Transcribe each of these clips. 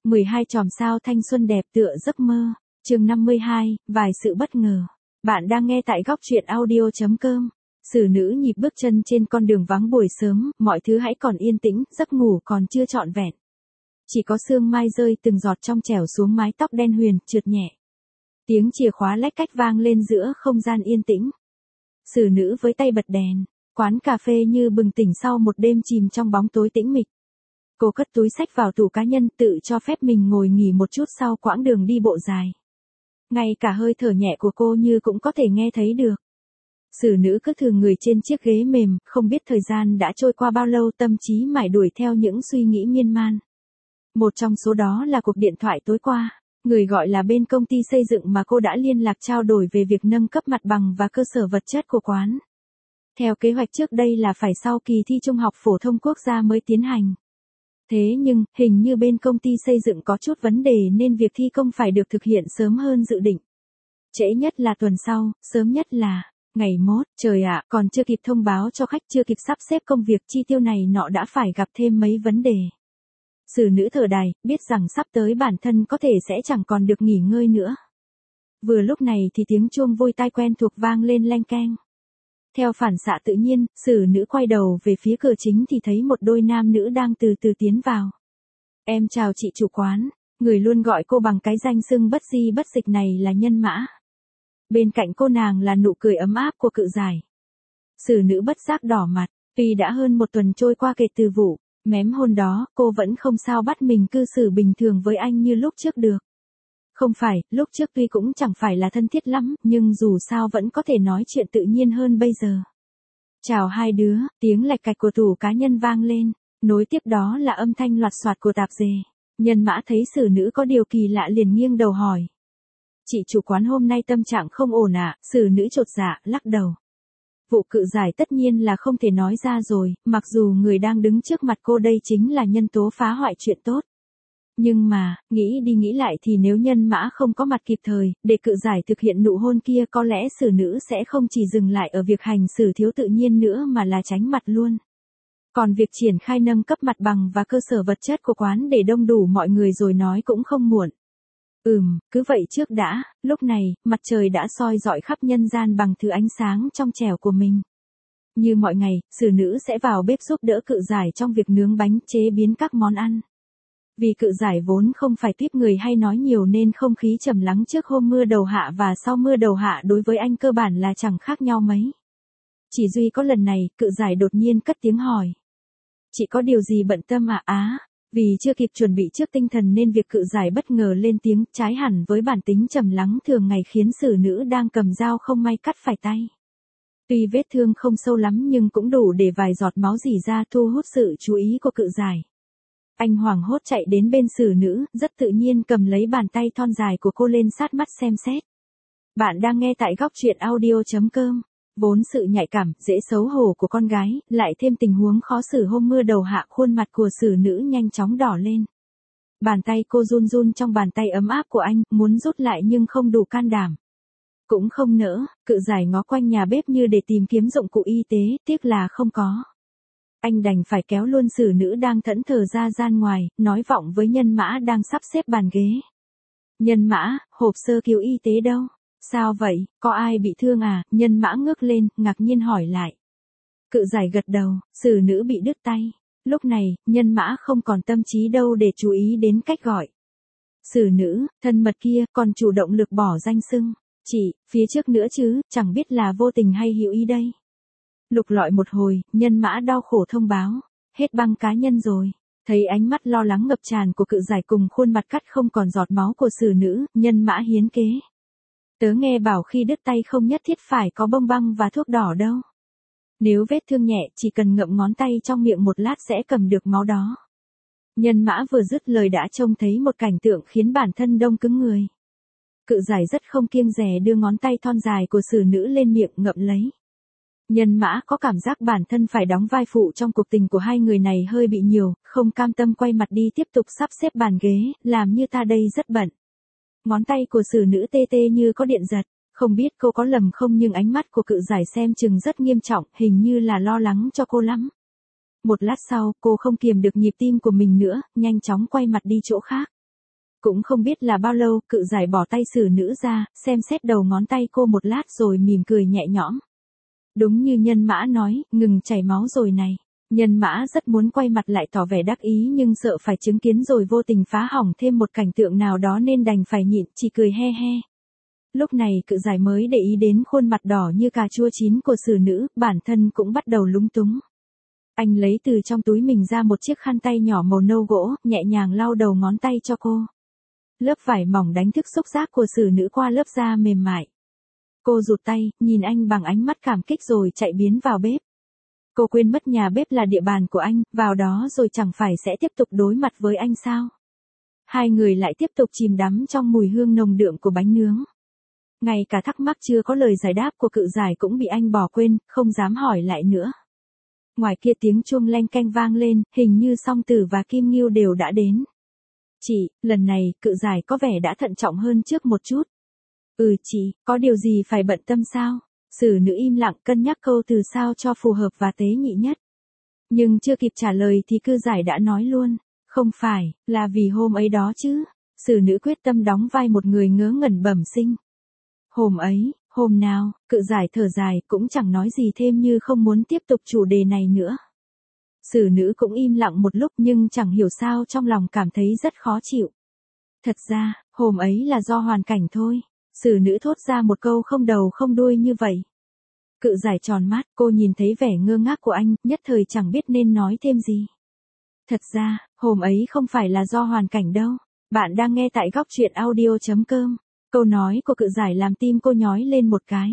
12 chòm sao thanh xuân đẹp tựa giấc mơ. Chương 52, vài sự bất ngờ. Bạn đang nghe tại góc truyện audio.com. Xử nữ nhịp bước chân trên con đường vắng buổi sớm, mọi thứ hãy còn yên tĩnh, giấc ngủ còn chưa trọn vẹn. Chỉ có sương mai rơi từng giọt trong trẻo xuống mái tóc đen huyền, trượt nhẹ. Tiếng chìa khóa lách cách vang lên giữa không gian yên tĩnh. Xử nữ với tay bật đèn, quán cà phê như bừng tỉnh sau một đêm chìm trong bóng tối tĩnh mịch. Cô cất túi xách vào tủ cá nhân, tự cho phép mình ngồi nghỉ một chút sau quãng đường đi bộ dài. Ngay cả hơi thở nhẹ của cô như cũng có thể nghe thấy được. Xử nữ cứ thừ người trên chiếc ghế mềm, không biết thời gian đã trôi qua bao lâu, tâm trí mải đuổi theo những suy nghĩ miên man. Một trong số đó là cuộc điện thoại tối qua. Người gọi là bên công ty xây dựng mà cô đã liên lạc trao đổi về việc nâng cấp mặt bằng và cơ sở vật chất của quán. Theo kế hoạch trước đây là phải sau kỳ thi Trung học phổ thông quốc gia mới tiến hành. Thế nhưng, hình như bên công ty xây dựng có chút vấn đề nên việc thi công phải được thực hiện sớm hơn dự định. Trễ nhất là tuần sau, sớm nhất là ngày mốt. Trời ạ, còn chưa kịp thông báo cho khách, chưa kịp sắp xếp công việc chi tiêu này nọ đã phải gặp thêm mấy vấn đề. Xử nữ thở dài, biết rằng sắp tới bản thân có thể sẽ chẳng còn được nghỉ ngơi nữa. Vừa lúc này thì tiếng chuông vui tai quen thuộc vang lên leng keng. Theo phản xạ tự nhiên, xử nữ quay đầu về phía cửa chính thì thấy một đôi nam nữ đang từ từ tiến vào. Em chào chị chủ quán, người luôn gọi cô bằng cái danh xưng bất di bất dịch này là Nhân Mã. Bên cạnh cô nàng là nụ cười ấm áp của Cự Giải. Xử nữ bất giác đỏ mặt, tuy đã hơn một tuần trôi qua kể từ vụ mém hôn đó, cô vẫn không sao bắt mình cư xử bình thường với anh như lúc trước được. Không phải, lúc trước tuy cũng chẳng phải là thân thiết lắm, nhưng dù sao vẫn có thể nói chuyện tự nhiên hơn bây giờ. Chào hai đứa, tiếng lạch cạch của tủ cá nhân vang lên, nối tiếp đó là âm thanh loạt soạt của tạp dề. Nhân Mã thấy xử nữ có điều kỳ lạ liền nghiêng đầu hỏi. Chị chủ quán hôm nay tâm trạng không ổn ạ? Xử nữ chột dạ, lắc đầu. Vụ Cự Giải tất nhiên là không thể nói ra rồi, mặc dù người đang đứng trước mặt cô đây chính là nhân tố phá hoại chuyện tốt. Nhưng mà, nghĩ đi nghĩ lại thì nếu Nhân Mã không có mặt kịp thời, để Cự Giải thực hiện nụ hôn kia có lẽ xử nữ sẽ không chỉ dừng lại ở việc hành xử thiếu tự nhiên nữa mà là tránh mặt luôn. Còn việc triển khai nâng cấp mặt bằng và cơ sở vật chất của quán để đông đủ mọi người rồi nói cũng không muộn. Cứ vậy trước đã, lúc này, mặt trời đã soi rọi khắp nhân gian bằng thứ ánh sáng trong trẻo của mình. Như mọi ngày, xử nữ sẽ vào bếp giúp đỡ Cự Giải trong việc nướng bánh, chế biến các món ăn. Vì Cự Giải vốn không phải tuýp người hay nói nhiều nên không khí trầm lắng trước hôm mưa đầu hạ và sau mưa đầu hạ đối với anh cơ bản là chẳng khác nhau mấy. Chỉ duy có lần này, Cự Giải đột nhiên cất tiếng hỏi. Chị có điều gì bận tâm à? Vì chưa kịp chuẩn bị trước tinh thần nên việc Cự Giải bất ngờ lên tiếng, trái hẳn với bản tính trầm lắng thường ngày khiến xử nữ đang cầm dao không may cắt phải tay. Tuy vết thương không sâu lắm nhưng cũng đủ để vài giọt máu rỉ ra thu hút sự chú ý của Cự Giải. Anh hoảng hốt chạy đến bên xử nữ, rất tự nhiên cầm lấy bàn tay thon dài của cô lên sát mắt xem xét. Bạn đang nghe tại góc truyện audio.com. Vốn sự nhạy cảm, dễ xấu hổ của con gái, lại thêm tình huống khó xử hôm mưa đầu hạ, khuôn mặt của xử nữ nhanh chóng đỏ lên. Bàn tay cô run run trong bàn tay ấm áp của anh, muốn rút lại nhưng không đủ can đảm. Cũng không nỡ, Cự Giải ngó quanh nhà bếp như để tìm kiếm dụng cụ y tế, tiếc là không có. Anh đành phải kéo luôn xử nữ đang thẫn thờ ra gian ngoài, nói vọng với Nhân Mã đang sắp xếp bàn ghế. Nhân Mã, hộp sơ cứu y tế đâu? Sao vậy, có ai bị thương à? Nhân Mã ngước lên, ngạc nhiên hỏi lại. Cự Giải gật đầu, xử nữ bị đứt tay. Lúc này, Nhân Mã không còn tâm trí đâu để chú ý đến cách gọi. Xử nữ, thân mật kia, còn chủ động lực bỏ danh xưng. Chị, phía trước nữa chứ, chẳng biết là vô tình hay hữu ý đây. Lục lọi một hồi, Nhân Mã đau khổ thông báo. Hết băng cá nhân rồi. Thấy ánh mắt lo lắng ngập tràn của Cự Giải cùng khuôn mặt cắt không còn giọt máu của xử nữ, Nhân Mã hiến kế. Tớ nghe bảo khi đứt tay không nhất thiết phải có bông băng và thuốc đỏ đâu. Nếu vết thương nhẹ, chỉ cần ngậm ngón tay trong miệng một lát sẽ cầm được máu đó. Nhân Mã vừa dứt lời đã trông thấy một cảnh tượng khiến bản thân đông cứng người. Cự Giải rất không kiêng dè đưa ngón tay thon dài của xử nữ lên miệng ngậm lấy. Nhân Mã có cảm giác bản thân phải đóng vai phụ trong cuộc tình của hai người này hơi bị nhiều, không cam tâm quay mặt đi tiếp tục sắp xếp bàn ghế, làm như ta đây rất bận. Ngón tay của xử nữ tê tê như có điện giật, không biết cô có lầm không nhưng ánh mắt của Cự Giải xem chừng rất nghiêm trọng, hình như là lo lắng cho cô lắm. Một lát sau, cô không kiềm được nhịp tim của mình nữa, nhanh chóng quay mặt đi chỗ khác. Cũng không biết là bao lâu, cự giải bỏ tay xử nữ ra, xem xét đầu ngón tay cô một lát rồi mỉm cười nhẹ nhõm. Đúng như Nhân Mã nói, ngừng chảy máu rồi này. Nhân Mã rất muốn quay mặt lại tỏ vẻ đắc ý nhưng sợ phải chứng kiến rồi vô tình phá hỏng thêm một cảnh tượng nào đó nên đành phải nhịn, chỉ cười he he. Lúc này cự giải mới để ý đến khuôn mặt đỏ như cà chua chín của xử nữ, bản thân cũng bắt đầu lúng túng. Anh lấy từ trong túi mình ra một chiếc khăn tay nhỏ màu nâu gỗ, nhẹ nhàng lau đầu ngón tay cho cô. Lớp vải mỏng đánh thức xúc giác của xử nữ qua lớp da mềm mại. Cô rụt tay, nhìn anh bằng ánh mắt cảm kích rồi chạy biến vào bếp. Cô quên mất nhà bếp là địa bàn của anh, vào đó rồi chẳng phải sẽ tiếp tục đối mặt với anh sao? Hai người lại tiếp tục chìm đắm trong mùi hương nồng đượm của bánh nướng. Ngay cả thắc mắc chưa có lời giải đáp của cự giải cũng bị anh bỏ quên, không dám hỏi lại nữa. Ngoài kia tiếng chuông leng keng vang lên, hình như Song Tử và Kim Ngưu đều đã đến. Chị, lần này, cự giải có vẻ đã thận trọng hơn trước một chút. Chị, có điều gì phải bận tâm sao? Xử nữ im lặng cân nhắc câu từ sao cho phù hợp và tế nhị nhất. Nhưng chưa kịp trả lời thì cự giải đã nói luôn. Không phải, là vì hôm ấy đó chứ. Xử nữ quyết tâm đóng vai một người ngớ ngẩn bẩm sinh. Hôm ấy, hôm nào, cự giải thở dài cũng chẳng nói gì thêm như không muốn tiếp tục chủ đề này nữa. Xử nữ cũng im lặng một lúc nhưng chẳng hiểu sao trong lòng cảm thấy rất khó chịu. Thật ra, hôm ấy là do hoàn cảnh thôi. Xử nữ thốt ra một câu không đầu không đuôi như vậy. Cự giải tròn mắt, cô nhìn thấy vẻ ngơ ngác của anh, nhất thời chẳng biết nên nói thêm gì. Thật ra, hôm ấy không phải là do hoàn cảnh đâu. Bạn đang nghe tại góc truyện audio.com. Câu nói của cự giải làm tim cô nhói lên một cái.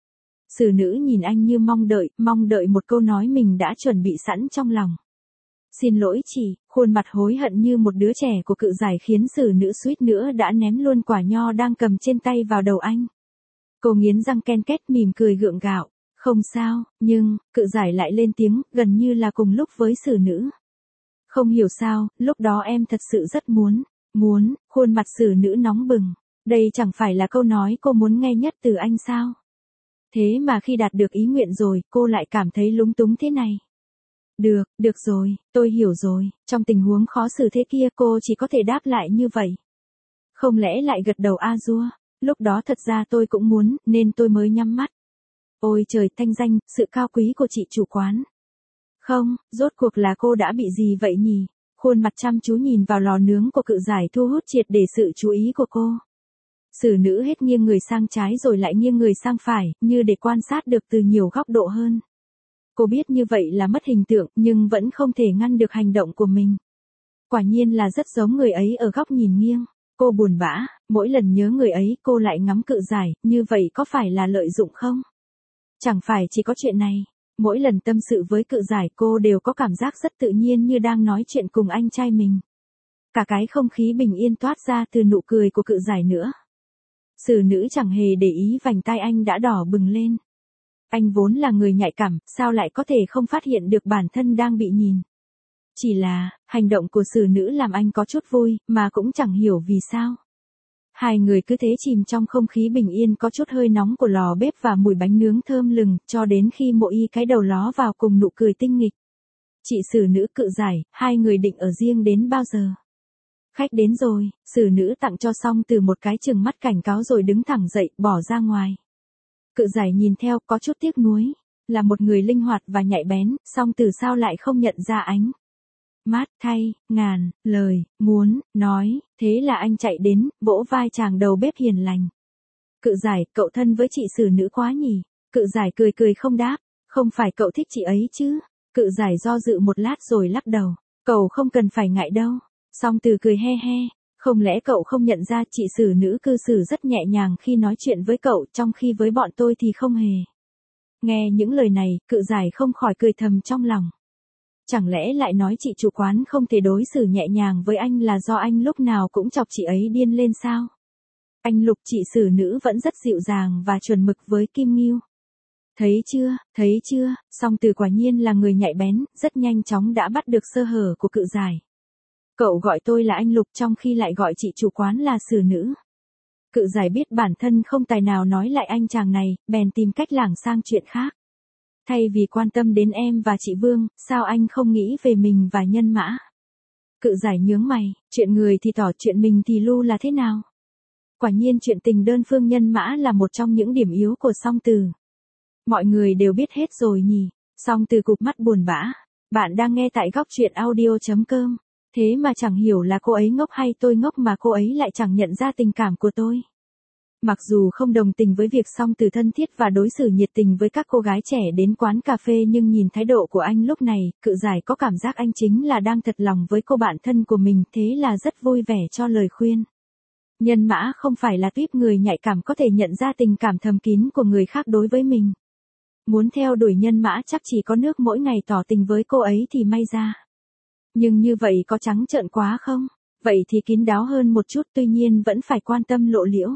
Xử nữ nhìn anh như mong đợi một câu nói mình đã chuẩn bị sẵn trong lòng. Xin lỗi chị, khuôn mặt hối hận như một đứa trẻ của cự giải khiến xử nữ suýt nữa đã ném luôn quả nho đang cầm trên tay vào đầu anh. Cô nghiến răng ken két mỉm cười gượng gạo. Không sao, nhưng, cự giải lại lên tiếng, gần như là cùng lúc với xử nữ. Không hiểu sao, lúc đó em thật sự rất muốn, khuôn mặt xử nữ nóng bừng. Đây chẳng phải là câu nói cô muốn nghe nhất từ anh sao? Thế mà khi đạt được ý nguyện rồi, cô lại cảm thấy lúng túng thế này. Được rồi, tôi hiểu rồi, trong tình huống khó xử thế kia cô chỉ có thể đáp lại như vậy. Không lẽ lại gật đầu a dua, lúc đó thật ra tôi cũng muốn, nên tôi mới nhắm mắt. Ôi trời, thanh danh, sự cao quý của chị chủ quán. Không, rốt cuộc là cô đã bị gì vậy nhỉ? Khuôn mặt chăm chú nhìn vào lò nướng của cự giải thu hút triệt để sự chú ý của cô. Xử nữ hết nghiêng người sang trái rồi lại nghiêng người sang phải, như để quan sát được từ nhiều góc độ hơn. Cô biết như vậy là mất hình tượng, nhưng vẫn không thể ngăn được hành động của mình. Quả nhiên là rất giống người ấy ở góc nhìn nghiêng. Cô buồn bã, mỗi lần nhớ người ấy cô lại ngắm cự giải, như vậy có phải là lợi dụng không? Chẳng phải chỉ có chuyện này. Mỗi lần tâm sự với cự giải cô đều có cảm giác rất tự nhiên như đang nói chuyện cùng anh trai mình. Cả cái không khí bình yên toát ra từ nụ cười của cự giải nữa. Xử nữ chẳng hề để ý vành tai anh đã đỏ bừng lên. Anh vốn là người nhạy cảm, sao lại có thể không phát hiện được bản thân đang bị nhìn. Chỉ là, hành động của xử nữ làm anh có chút vui, mà cũng chẳng hiểu vì sao. Hai người cứ thế chìm trong không khí bình yên có chút hơi nóng của lò bếp và mùi bánh nướng thơm lừng, cho đến khi Mộ Y cái đầu ló vào cùng nụ cười tinh nghịch. Chị xử nữ cự giải, hai người định ở riêng đến bao giờ? Khách đến rồi, xử nữ tặng cho Song Từ một cái chừng mắt cảnh cáo rồi đứng thẳng dậy, bỏ ra ngoài. Cự giải nhìn theo, có chút tiếc nuối. Là một người linh hoạt và nhạy bén, Song Từ sao lại không nhận ra ánh mắt thay, ngàn lời muốn nói, thế là anh chạy đến, vỗ vai chàng đầu bếp hiền lành. Cự giải, cậu thân với chị xử nữ quá nhỉ? Cự giải cười không đáp, không phải cậu thích chị ấy chứ? Cự giải do dự một lát rồi lắc đầu, cậu không cần phải ngại đâu. Song Từ cười he he, không lẽ cậu không nhận ra chị xử nữ cư xử rất nhẹ nhàng khi nói chuyện với cậu, trong khi với bọn tôi thì không hề. Nghe những lời này, cự giải không khỏi cười thầm trong lòng. Chẳng lẽ lại nói chị chủ quán không thể đối xử nhẹ nhàng với anh là do anh lúc nào cũng chọc chị ấy điên lên sao? Anh Lục, chị xử nữ vẫn rất dịu dàng và chuẩn mực với Kim Ngưu. Thấy chưa, Song Từ quả nhiên là người nhạy bén, rất nhanh chóng đã bắt được sơ hở của cự giải. Cậu gọi tôi là anh Lục trong khi lại gọi chị chủ quán là xử nữ. Cự giải biết bản thân không tài nào nói lại anh chàng này, bèn tìm cách lảng sang chuyện khác. Thay vì quan tâm đến em và chị Vương, sao anh không nghĩ về mình và Nhân Mã? Cự giải nhướng mày, chuyện người thì tỏ chuyện mình thì lu là thế nào? Quả nhiên chuyện tình đơn phương nhân mã là một trong những điểm yếu của Song Từ. Mọi người đều biết hết rồi nhỉ? Song Từ cụp mắt buồn bã. Bạn đang nghe tại góc truyện audio.com. Thế mà chẳng hiểu là cô ấy ngốc hay tôi ngốc mà cô ấy lại chẳng nhận ra tình cảm của tôi. Mặc dù không đồng tình với việc Song Từ thân thiết và đối xử nhiệt tình với các cô gái trẻ đến quán cà phê, nhưng nhìn thái độ của anh lúc này, Cự giải có cảm giác anh chính là đang thật lòng với cô bạn thân của mình, thế là rất vui vẻ cho lời khuyên. Nhân mã không phải là tuýp người nhạy cảm có thể nhận ra tình cảm thầm kín của người khác đối với mình. Muốn theo đuổi nhân mã chắc chỉ có nước mỗi ngày tỏ tình với cô ấy thì may ra. Nhưng như vậy có trắng trợn quá không? Vậy thì kín đáo hơn một chút, tuy nhiên vẫn phải quan tâm lộ liễu.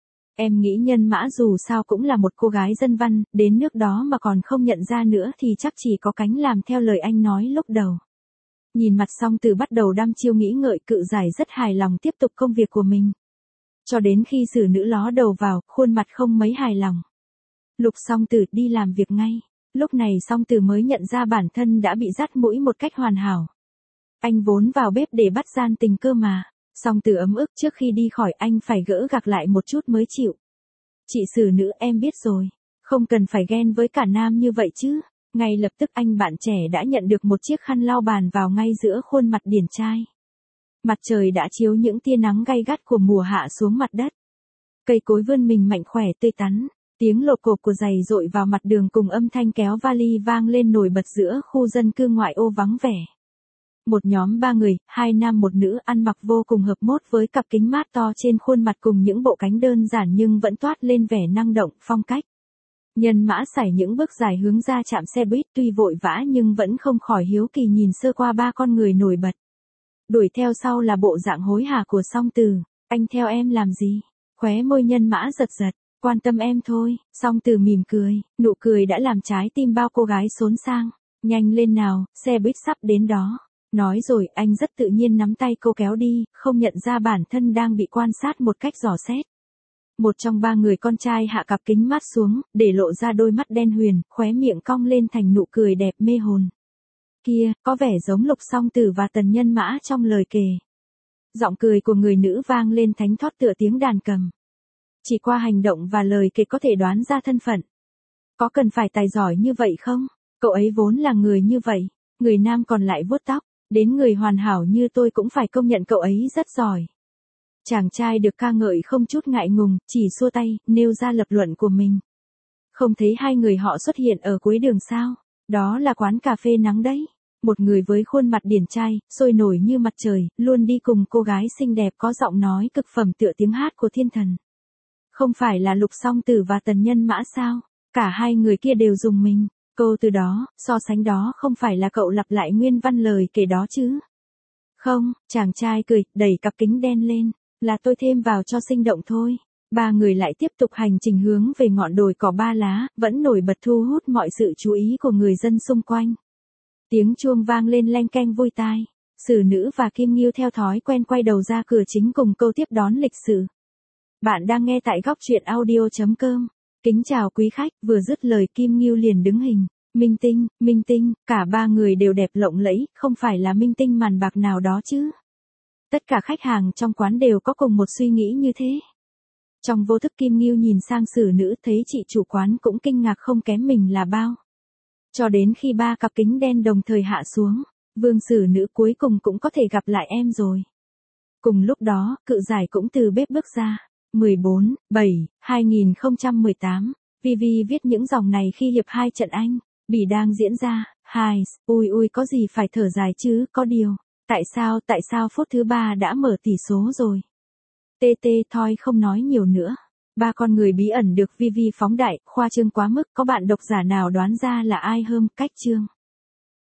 Em nghĩ nhân mã dù sao cũng là một cô gái dân văn, đến nước đó mà còn không nhận ra nữa thì chắc chỉ có cánh làm theo lời anh nói lúc đầu. Nhìn mặt Song Từ bắt đầu đăm chiêu nghĩ ngợi, Cự giải rất hài lòng tiếp tục công việc của mình. Cho đến khi xử nữ ló đầu vào, khuôn mặt không mấy hài lòng. Lục Song Từ đi làm việc ngay. Lúc này Song Từ mới nhận ra bản thân đã bị dắt mũi một cách hoàn hảo. Anh vốn vào bếp để bắt gian tình cơ mà. Song Từ ấm ức, trước khi đi khỏi anh phải gỡ gạc lại một chút mới chịu. Chị xử nữ, em biết rồi. Không cần phải ghen với cả nam như vậy chứ. Ngay lập tức anh bạn trẻ đã nhận được một chiếc khăn lau bàn vào ngay giữa khuôn mặt điển trai. Mặt trời đã chiếu những tia nắng gay gắt của mùa hạ xuống mặt đất. Cây cối vươn mình mạnh khỏe tươi tắn. Tiếng lộp cộp của giày dội vào mặt đường cùng âm thanh kéo vali vang lên nổi bật giữa khu dân cư ngoại ô vắng vẻ. Một nhóm 3 người, 2 nam 1 nữ ăn mặc vô cùng hợp mốt với cặp kính mát to trên khuôn mặt cùng những bộ cánh đơn giản nhưng vẫn toát lên vẻ năng động, phong cách. Nhân mã sải những bước dài hướng ra trạm xe buýt, tuy vội vã nhưng vẫn không khỏi hiếu kỳ nhìn sơ qua 3 con người nổi bật. Đuổi theo sau là bộ dạng hối hả của Song Từ. Anh theo em làm gì? Khóe môi nhân mã giật giật. Quan tâm em thôi. Song Từ mỉm cười, nụ cười đã làm trái tim bao cô gái xốn sang. Nhanh lên nào, xe buýt sắp đến đó. Nói rồi anh rất tự nhiên nắm tay cô kéo đi, không nhận ra bản thân đang bị quan sát một cách dò xét. Một trong 3 người con trai hạ cặp kính mát xuống, để lộ ra đôi mắt đen huyền, khóe miệng cong lên thành nụ cười đẹp mê hồn. Kia, có vẻ giống Lục Song Từ và Tần Nhân Mã trong lời kể. Giọng cười của người nữ vang lên thánh thót tựa tiếng đàn cầm. Chỉ qua hành động và lời kể có thể đoán ra thân phận. Có cần phải tài giỏi như vậy không? Cậu ấy vốn là người như vậy. Người nam còn lại vuốt tóc. Đến người hoàn hảo như tôi cũng phải công nhận cậu ấy rất giỏi. Chàng trai được ca ngợi không chút ngại ngùng, chỉ xua tay, nêu ra lập luận của mình. Không thấy hai người họ xuất hiện ở cuối đường sao? Đó là quán cà phê nắng đấy. Một người với khuôn mặt điển trai, sôi nổi như mặt trời, luôn đi cùng cô gái xinh đẹp có giọng nói cực phẩm tựa tiếng hát của thiên thần. Không phải là Lục Song Từ và Tần Nhân Mã sao? Cả hai người kia đều dùng mình. Cô từ đó, so sánh đó không phải là cậu lặp lại nguyên văn lời kể đó chứ? Không, chàng trai cười, đẩy cặp kính đen lên. Là tôi thêm vào cho sinh động thôi. 3 người lại tiếp tục hành trình hướng về ngọn đồi cỏ 3 lá, vẫn nổi bật thu hút mọi sự chú ý của người dân xung quanh. Tiếng chuông vang lên leng keng vui tai. Xử nữ và Kim Nghiêu theo thói quen quay đầu ra cửa chính cùng câu tiếp đón lịch sự. Bạn đang nghe tại góc truyện audio.com. Kính chào quý khách, vừa dứt lời Kim Nghiêu liền đứng hình. Minh tinh, cả 3 người đều đẹp lộng lẫy, không phải là minh tinh màn bạc nào đó chứ. Tất cả khách hàng trong quán đều có cùng một suy nghĩ như thế. Trong vô thức Kim Nghiêu nhìn sang xử nữ, thấy chị chủ quán cũng kinh ngạc không kém mình là bao. Cho đến khi 3 cặp kính đen đồng thời hạ xuống, Vương xử nữ cuối cùng cũng có thể gặp lại em rồi. Cùng lúc đó, Cự giải cũng từ bếp bước ra. 14/7/2018, Vivi viết những dòng này khi hiệp 2 trận Anh, Bỉ đang diễn ra. Ui có gì phải thở dài chứ, có điều. Tại sao phút thứ 3 đã mở tỷ số rồi? Thôi không nói nhiều nữa. 3 con người bí ẩn được Vivi phóng đại, khoa trương quá mức, có bạn độc giả nào đoán ra là ai không? Cách chương.